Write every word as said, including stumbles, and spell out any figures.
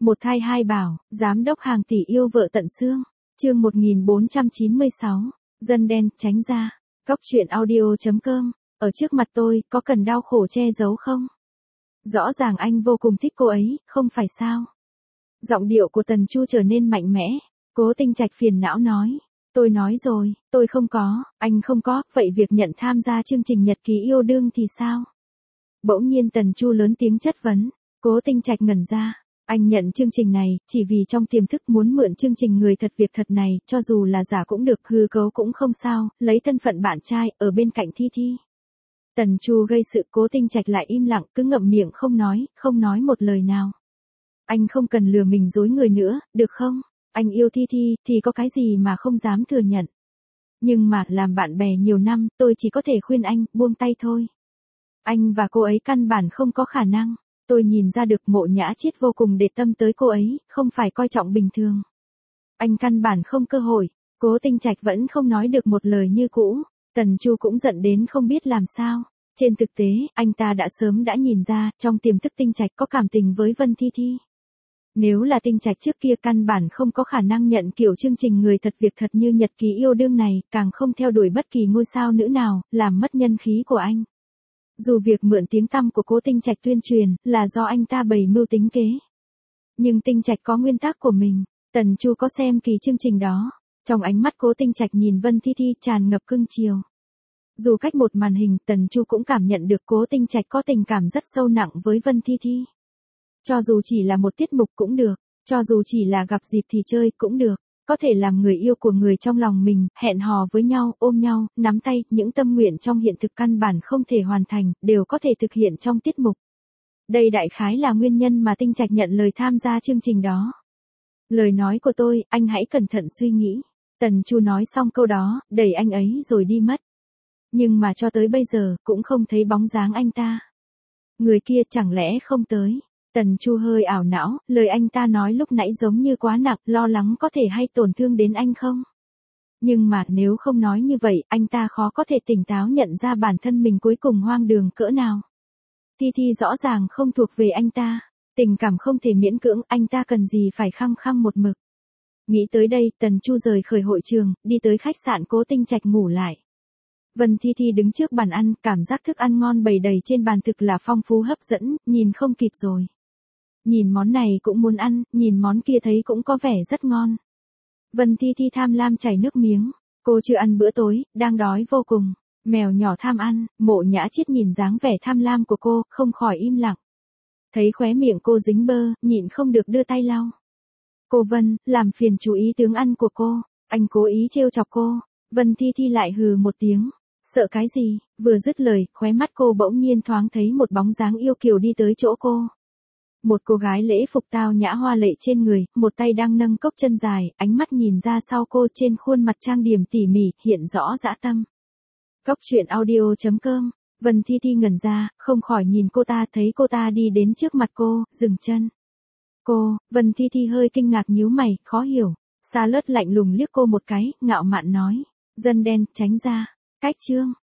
Một thai hai bảo, giám đốc hàng tỷ yêu vợ tận xương. Chương một nghìn bốn trăm chín mươi sáu, dân đen, tránh ra. Cóc truyện audio chấm com. Ở trước mặt tôi, có cần đau khổ che giấu không? Rõ ràng anh vô cùng thích cô ấy, không phải sao? Giọng điệu của Tần Chu trở nên mạnh mẽ. Cố Tinh Trạch phiền não nói. Tôi nói rồi, tôi không có, anh không có, vậy việc nhận tham gia chương trình nhật ký yêu đương thì sao? Bỗng nhiên Tần Chu lớn tiếng chất vấn. Cố Tinh Trạch ngẩn ra. Anh nhận chương trình này, chỉ vì trong tiềm thức muốn mượn chương trình người thật việc thật này, cho dù là giả cũng được, hư cấu cũng không sao, lấy thân phận bạn trai, ở bên cạnh Thi Thi. Tần Chu gây sự, Cố Tinh Trạch lại im lặng, cứ ngậm miệng không nói, không nói một lời nào. Anh không cần lừa mình dối người nữa, được không? Anh yêu Thi Thi, thì có cái gì mà không dám thừa nhận. Nhưng mà, làm bạn bè nhiều năm, tôi chỉ có thể khuyên anh, buông tay thôi. Anh và cô ấy căn bản không có khả năng. Tôi nhìn ra được Mộ Nhã Chiết vô cùng để tâm tới cô ấy, không phải coi trọng bình thường. Anh căn bản không cơ hội. Cố Tinh Trạch vẫn không nói được một lời như cũ. Tần Chu cũng giận đến không biết làm sao. Trên thực tế, anh ta đã sớm đã nhìn ra, trong tiềm thức Tinh Trạch có cảm tình với Vân Thi Thi. Nếu là Tinh Trạch trước kia căn bản không có khả năng nhận kiểu chương trình người thật việc thật như nhật ký yêu đương này, càng không theo đuổi bất kỳ ngôi sao nữ nào, làm mất nhân khí của anh. Dù việc mượn tiếng tăm của Cố Tinh Trạch tuyên truyền, là do anh ta bày mưu tính kế. Nhưng Tinh Trạch có nguyên tắc của mình. Tần Chu có xem kỳ chương trình đó. Trong ánh mắt Cố Tinh Trạch nhìn Vân Thi Thi tràn ngập cưng chiều. Dù cách một màn hình, Tần Chu cũng cảm nhận được Cố Tinh Trạch có tình cảm rất sâu nặng với Vân Thi Thi. Cho dù chỉ là một tiết mục cũng được, cho dù chỉ là gặp dịp thì chơi cũng được, có thể làm người yêu của người trong lòng mình, hẹn hò với nhau, ôm nhau, nắm tay, những tâm nguyện trong hiện thực căn bản không thể hoàn thành, đều có thể thực hiện trong tiết mục. Đây đại khái là nguyên nhân mà Tinh Trạch nhận lời tham gia chương trình đó. Lời nói của tôi, anh hãy cẩn thận suy nghĩ. Tần Chu nói xong câu đó, đẩy anh ấy rồi đi mất. Nhưng mà cho tới bây giờ, cũng không thấy bóng dáng anh ta. Người kia chẳng lẽ không tới. Tần Chu hơi ảo não, lời anh ta nói lúc nãy giống như quá nặng, lo lắng có thể hay tổn thương đến anh không? Nhưng mà nếu không nói như vậy, anh ta khó có thể tỉnh táo nhận ra bản thân mình cuối cùng hoang đường cỡ nào. Thi Thi rõ ràng không thuộc về anh ta, tình cảm không thể miễn cưỡng, anh ta cần gì phải khăng khăng một mực. Nghĩ tới đây, Tần Chu rời khỏi hội trường, đi tới khách sạn Cố Tinh Trạch ngủ lại. Vân Thi Thi đứng trước bàn ăn, cảm giác thức ăn ngon bày đầy trên bàn thực là phong phú hấp dẫn, nhìn không kịp rồi. Nhìn món này cũng muốn ăn, nhìn món kia thấy cũng có vẻ rất ngon. Vân Thi Thi tham lam chảy nước miếng. Cô chưa ăn bữa tối, đang đói vô cùng. Mèo nhỏ tham ăn, Mộ Nhã Chiết nhìn dáng vẻ tham lam của cô, không khỏi im lặng. Thấy khóe miệng cô dính bơ, nhịn không được đưa tay lau. Cô Vân, làm phiền chú ý tướng ăn của cô. Anh cố ý trêu chọc cô. Vân Thi Thi lại hừ một tiếng. Sợ cái gì? Vừa dứt lời, khóe mắt cô bỗng nhiên thoáng thấy một bóng dáng yêu kiều đi tới chỗ cô. Một cô gái lễ phục tao nhã hoa lệ trên người, một tay đang nâng cốc chân dài, ánh mắt nhìn ra sau cô, trên khuôn mặt trang điểm tỉ mỉ, hiện rõ dã tâm. Cóc truyện audio chấm com. Vân Thi Thi ngẩn ra, không khỏi nhìn cô ta, thấy cô ta đi đến trước mặt cô, dừng chân. Cô, Vân Thi Thi hơi kinh ngạc nhíu mày, khó hiểu. Sa Lướt lạnh lùng liếc cô một cái, ngạo mạn nói. Dân đen, tránh ra. Cách chương.